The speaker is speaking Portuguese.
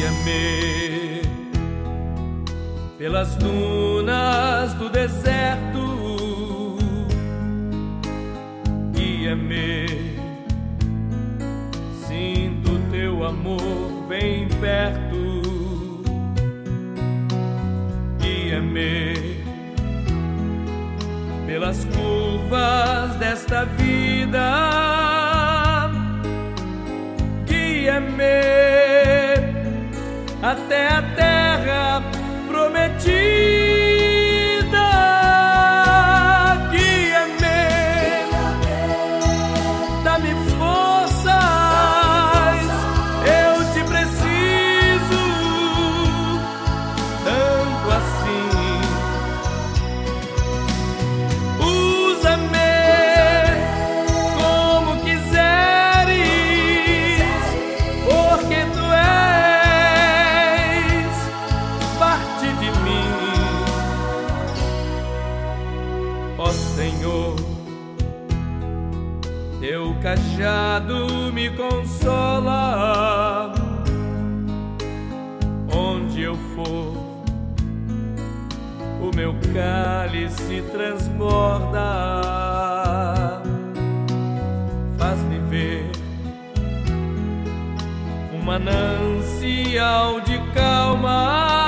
Guia-me pelas dunas do deserto, guia-me, sinto teu amor bem perto, guia-me pelas curvas desta vida, guia-me até a terra prometida, guia-me, dá-me forças, eu te preciso tanto assim. Usa-me como quiseres, porque tu és parte de mim, ó Senhor. Teu cajado me consola, onde eu for o meu cálice transborda. Faz-me ver um manancial de calma,